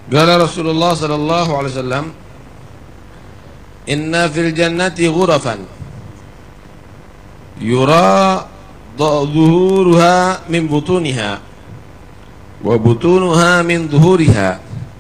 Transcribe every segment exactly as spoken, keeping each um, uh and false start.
Qala Rasulullah sallallahu alaihi wasallam, inna fil jannati ghurafan yura dhuhuruha min butuniha wa butunuha min dhuhuriha.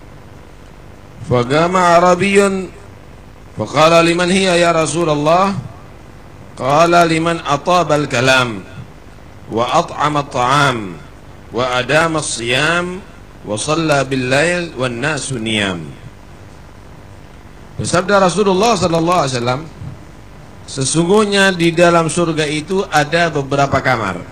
Faqama Arabiyyun faqala liman hiya ya Rasulullah? Qala liman ataba al-kalam wa at'ama at-ta'am wa adama as-siyam wa shalla bil-lail wan nasu niyam. Bersabda Rasulullah sallallahu alaihi wasallam, sesungguhnya di dalam surga itu ada beberapa kamar.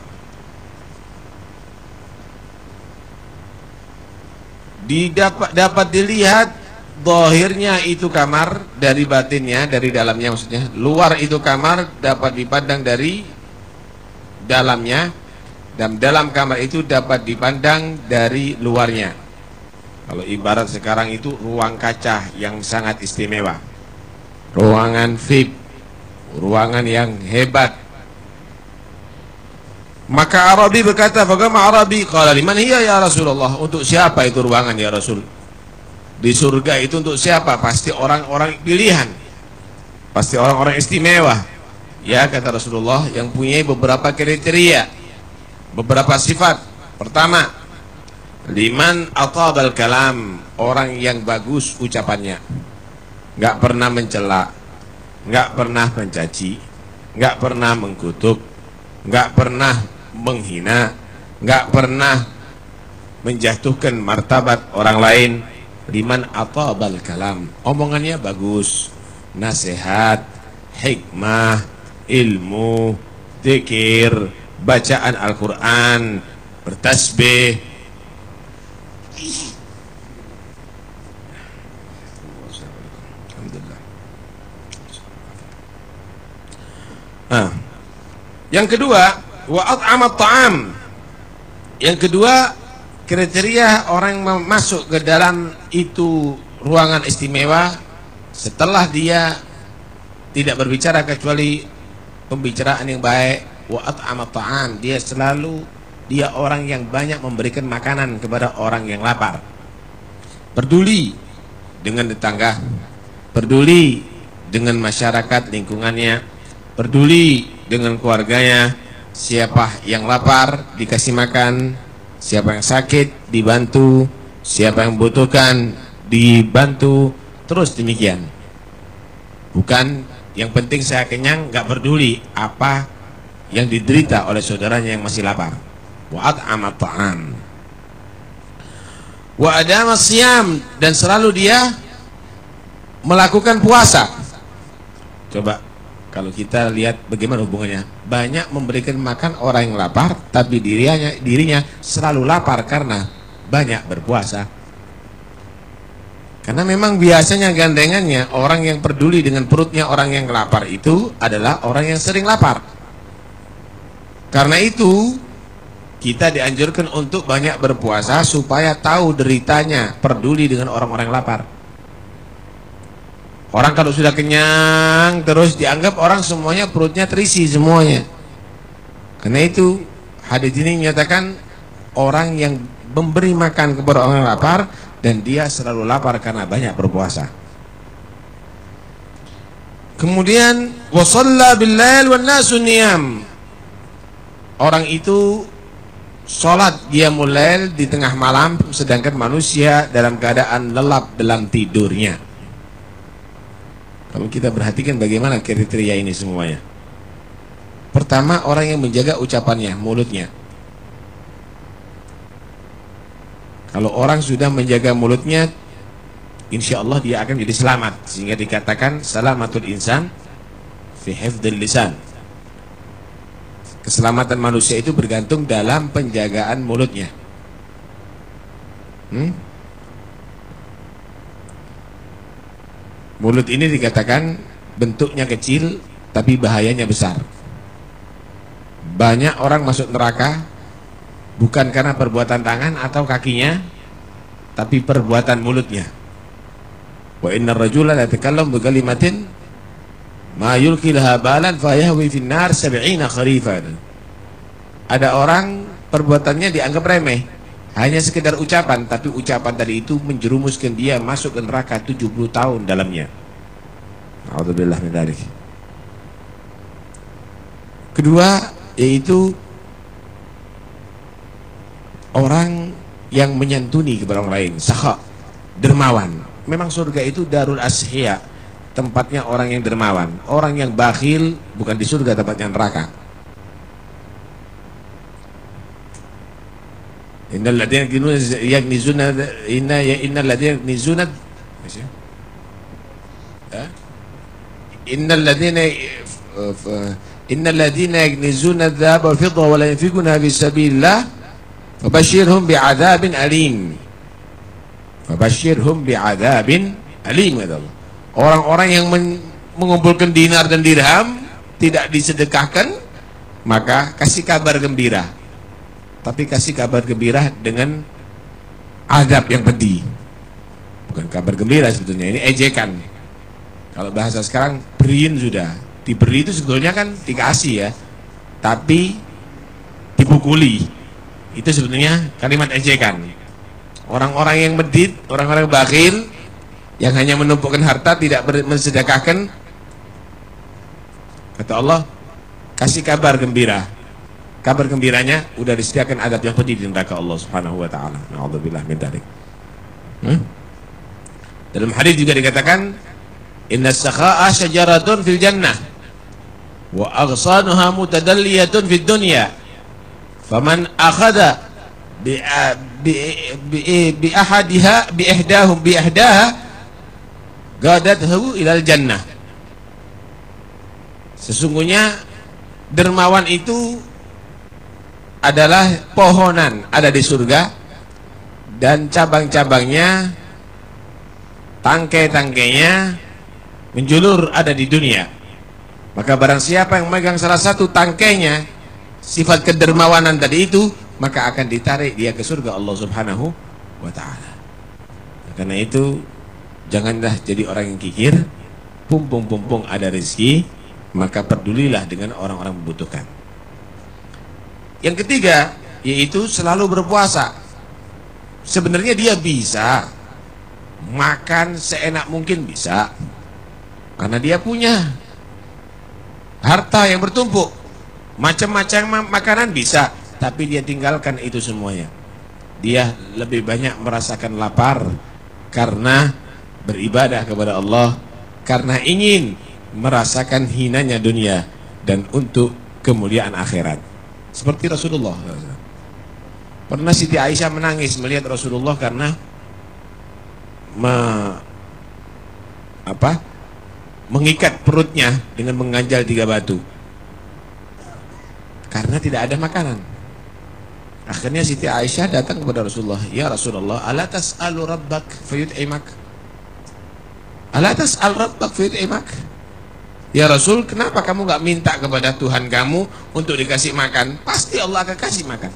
Didapat, dapat dilihat zahirnya itu kamar dari batinnya, dari dalamnya maksudnya. Luar itu kamar dapat dipandang dari dalamnya, dan dalam kamar itu dapat dipandang dari luarnya. Kalau ibarat sekarang itu ruang kaca yang sangat istimewa, ruangan V I P, ruangan yang hebat. Maka Arabi berkata, "Faqama Arabi, qala liman hiya ya Rasulullah?" Untuk siapa itu ruangan ya Rasul? Di surga itu untuk siapa? Pasti orang-orang pilihan, pasti orang-orang istimewa. Ya, kata Rasulullah, yang punya beberapa kriteria, beberapa sifat. Pertama, liman atabal kalam, orang yang bagus ucapannya, nggak pernah mencela, nggak pernah mencaci, nggak pernah mengkutuk, nggak pernah menghina, nggak pernah menjatuhkan martabat orang lain. Liman atabal kalam, omongannya bagus, nasihat, hikmah, ilmu, zikir, bacaan Al-Quran, bertasbih. Nah, yang kedua, wa at'amat ta'am. Yang kedua, kriteria orang yang masuk ke dalam itu ruangan istimewa, setelah dia tidak berbicara kecuali pembicaraan yang baik, wa at'amat ta'am, dia selalu dia orang yang banyak memberikan makanan kepada orang yang lapar, peduli dengan tetangga, peduli dengan masyarakat lingkungannya, peduli dengan keluarganya. Siapa yang lapar dikasih makan, siapa yang sakit dibantu, siapa yang butuhkan dibantu, terus demikian. Bukan yang penting saya kenyang, nggak peduli apa yang diderita oleh saudaranya yang masih lapar. Wa at'amat ta'am wa adama siyam, dan selalu dia melakukan puasa. Coba kalau kita lihat bagaimana hubungannya, banyak memberikan makan orang yang lapar, tapi dirinya dirinya selalu lapar karena banyak berpuasa. Karena memang biasanya gandengannya orang yang peduli dengan perutnya orang yang lapar itu adalah orang yang sering lapar. Karena itu kita dianjurkan untuk banyak berpuasa supaya tahu deritanya, peduli dengan orang-orang lapar. Orang kalau sudah kenyang terus dianggap orang semuanya perutnya terisi semuanya. Karena itu hadis ini menyatakan orang yang memberi makan kepada orang yang lapar dan dia selalu lapar karena banyak berpuasa. Kemudian wa shalla bil lail wan nasu niyam. Orang itu sholat qiyamul lail di tengah malam, sedangkan manusia dalam keadaan lelap dalam tidurnya. Kalau kita perhatikan bagaimana kriteria ini semuanya. Pertama, orang yang menjaga ucapannya, mulutnya. Kalau orang sudah menjaga mulutnya, insya Allah dia akan jadi selamat. Sehingga dikatakan salamatul insan fi hifdzil lisan. Keselamatan manusia itu bergantung dalam penjagaan mulutnya. Hmm? Mulut ini dikatakan bentuknya kecil tapi bahayanya besar. Banyak orang masuk neraka bukan karena perbuatan tangan atau kakinya, tapi perbuatan mulutnya. Wa innar rajula la yatakallamu bi kalimatin ma yulqi laha balan fa yahwi fin nar sab'ina kharifan. Ada orang perbuatannya dianggap remeh, Hanya sekedar ucapan, tapi ucapan tadi itu menjerumuskan dia masuk ke neraka tujuh puluh tahun dalamnya. A'udzubillah min dzalik. Kedua, yaitu orang yang menyantuni kepada orang lain, sakha, dermawan. Memang surga itu darul ashiya, tempatnya orang yang dermawan. Orang yang bakhil bukan di surga, tempatnya neraka. Innal ladzina yaknizuna inna ya innal ladzina yaknizuna innal ladzina innal ladzina yaknizuna adh-dhahaba wal fidda wa la yunfiquna fi sabilillah fabashshirhum bi'adzabin alim. Fabashshirhum bi'adzabin alim. Orang-orang yang mengumpulkan dinar dan dirham tidak disedekahkan, maka kasih kabar gembira. Tapi kasih kabar gembira dengan azab yang pedih. Bukan kabar gembira sebetulnya, ini ejekan. Kalau bahasa sekarang, beriin sudah. Diberi itu sebetulnya kan dikasih ya, tapi dipukuli. Itu sebetulnya kalimat ejekan. Orang-orang yang medit, orang-orang bakhil, yang hanya menumpukkan harta, tidak mensedekahkan, kata Allah, kasih kabar gembira. Kabar gembiranya udah disediakan adab yang pedih di neraka Allah Subhanahu wa taala. Na'udzubillah min dzalik. Hmm? Dalam hadis juga dikatakan, inna sakha'a syajaratun fil jannah wa aghsanuha mutadalliyatun fid dunya. Faman akhadha bi bi bi, bi ahadiha bi ihdahum bi ihdaha gadathu ilal jannah. Sesungguhnya dermawan itu adalah pohonan ada di surga, dan cabang-cabangnya, tangkai-tangkainya menjulur ada di dunia. Maka barang siapa yang memegang salah satu tangkainya, sifat kedermawanan tadi itu, maka akan ditarik dia ke surga Allah Subhanahu wa ta'ala. Karena itu janganlah jadi orang yang kikir, pumpung-pumpung ada rezeki, maka pedulilah dengan orang-orang membutuhkan. Yang ketiga, yaitu selalu berpuasa. Sebenarnya dia bisa makan seenak mungkin, bisa, karena dia punya harta yang bertumpuk, macam-macam makanan bisa, tapi dia tinggalkan itu semuanya. Dia lebih banyak merasakan lapar karena beribadah kepada Allah, karena ingin merasakan hinanya dunia dan untuk kemuliaan akhirat. Seperti Rasulullah. Pernah Siti Aisyah menangis melihat Rasulullah karena me, apa, mengikat perutnya dengan mengganjal tiga batu karena tidak ada makanan. Akhirnya Siti Aisyah datang kepada Rasulullah, ya Rasulullah, ala tas'alu rabbak fayut'imak, ala tas'al rabbak fayut'imak. Ya Rasul, kenapa kamu gak minta kepada Tuhan kamu untuk dikasih makan? Pasti Allah akan kasih makan.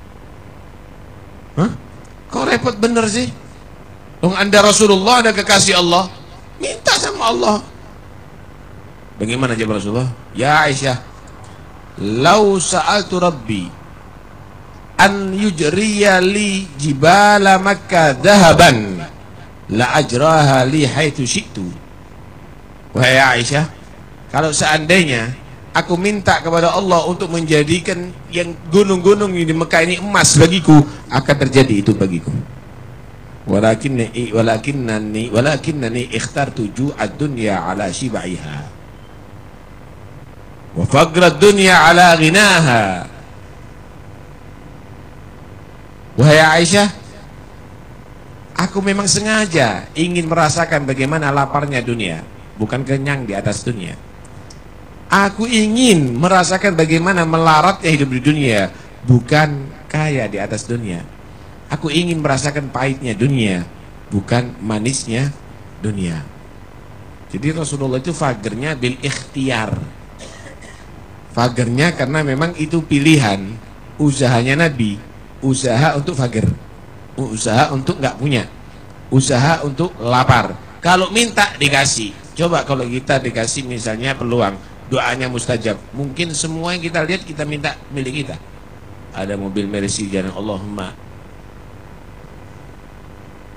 Hah? Kok repot bener sih? Dong Anda Rasulullah, ada kekasih Allah, minta sama Allah. Bagaimana jawab Rasulullah? Ya Aisyah, lau sa'altu Rabbi an yujriya li jibala Makkah dhahaban la ajraha li haitsu syi'tu. Wahai Aisyah, kalau seandainya aku minta kepada Allah untuk menjadikan yang gunung-gunung di Mekah ini emas bagiku, akan terjadi itu bagiku. Walakinni walakinnani walakinnani ikhtartu ju'ad dunya ala shibaiha wa faqrad dunya ala ghinaha. Wahai Aisyah, aku memang sengaja ingin merasakan bagaimana laparnya dunia, bukan kenyang di atas dunia. Aku ingin merasakan bagaimana melaratnya hidup di dunia, bukan kaya di atas dunia. Aku ingin merasakan pahitnya dunia, bukan manisnya dunia. Jadi Rasulullah itu fagernya bil ikhtiar. Fagernya karena memang itu pilihan. Usahanya Nabi, usaha untuk fager, usaha untuk nggak punya, usaha untuk lapar. Kalau minta dikasih. Coba kalau kita dikasih misalnya peluang, doanya mustajab, mungkin semua yang kita lihat kita minta milik kita. Ada mobil Mercedes, Allahumma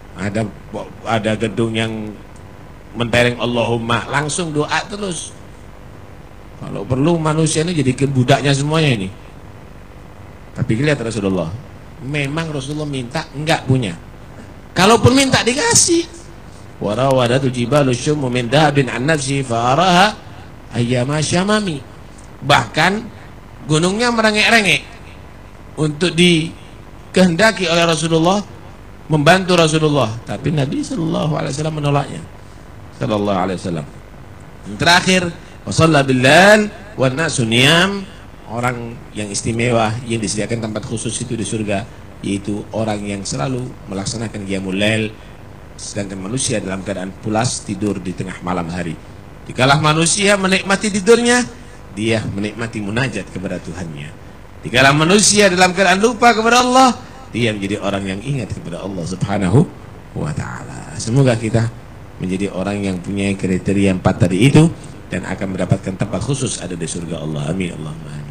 Ada ada gedung yang mentereng Allahumma, langsung doa terus. Kalau perlu manusia ini jadikan budaknya semuanya ini. Tapi lihat Rasulullah, memang Rasulullah minta enggak punya. Kalaupun minta dikasih. Warawadatul jibalu syummu min dahabin an nafsi fa araha ayyama syamami. Bahkan gunungnya merengek-rengek untuk dikehendaki oleh Rasulullah, membantu Rasulullah, tapi Nabi sallallahu alaihi wasallam menolaknya. Sallallahu alaihi wasallam. Yang terakhir, wasalla bilal wan nasu niyam, orang yang istimewa yang disediakan tempat khusus itu di surga, yaitu orang yang selalu melaksanakan qiyamul lail, sedangkan manusia dalam keadaan pulas tidur di tengah malam hari. Dikala manusia menikmati tidurnya, dia menikmati munajat kepada Tuhannya. Dikala manusia dalam keadaan lupa kepada Allah, dia menjadi orang yang ingat kepada Allah Subhanahu wa ta'ala. Semoga kita menjadi orang yang punya kriteria empat tadi itu dan akan mendapatkan tempat khusus ada di surga Allah. Amin Allahumma amin.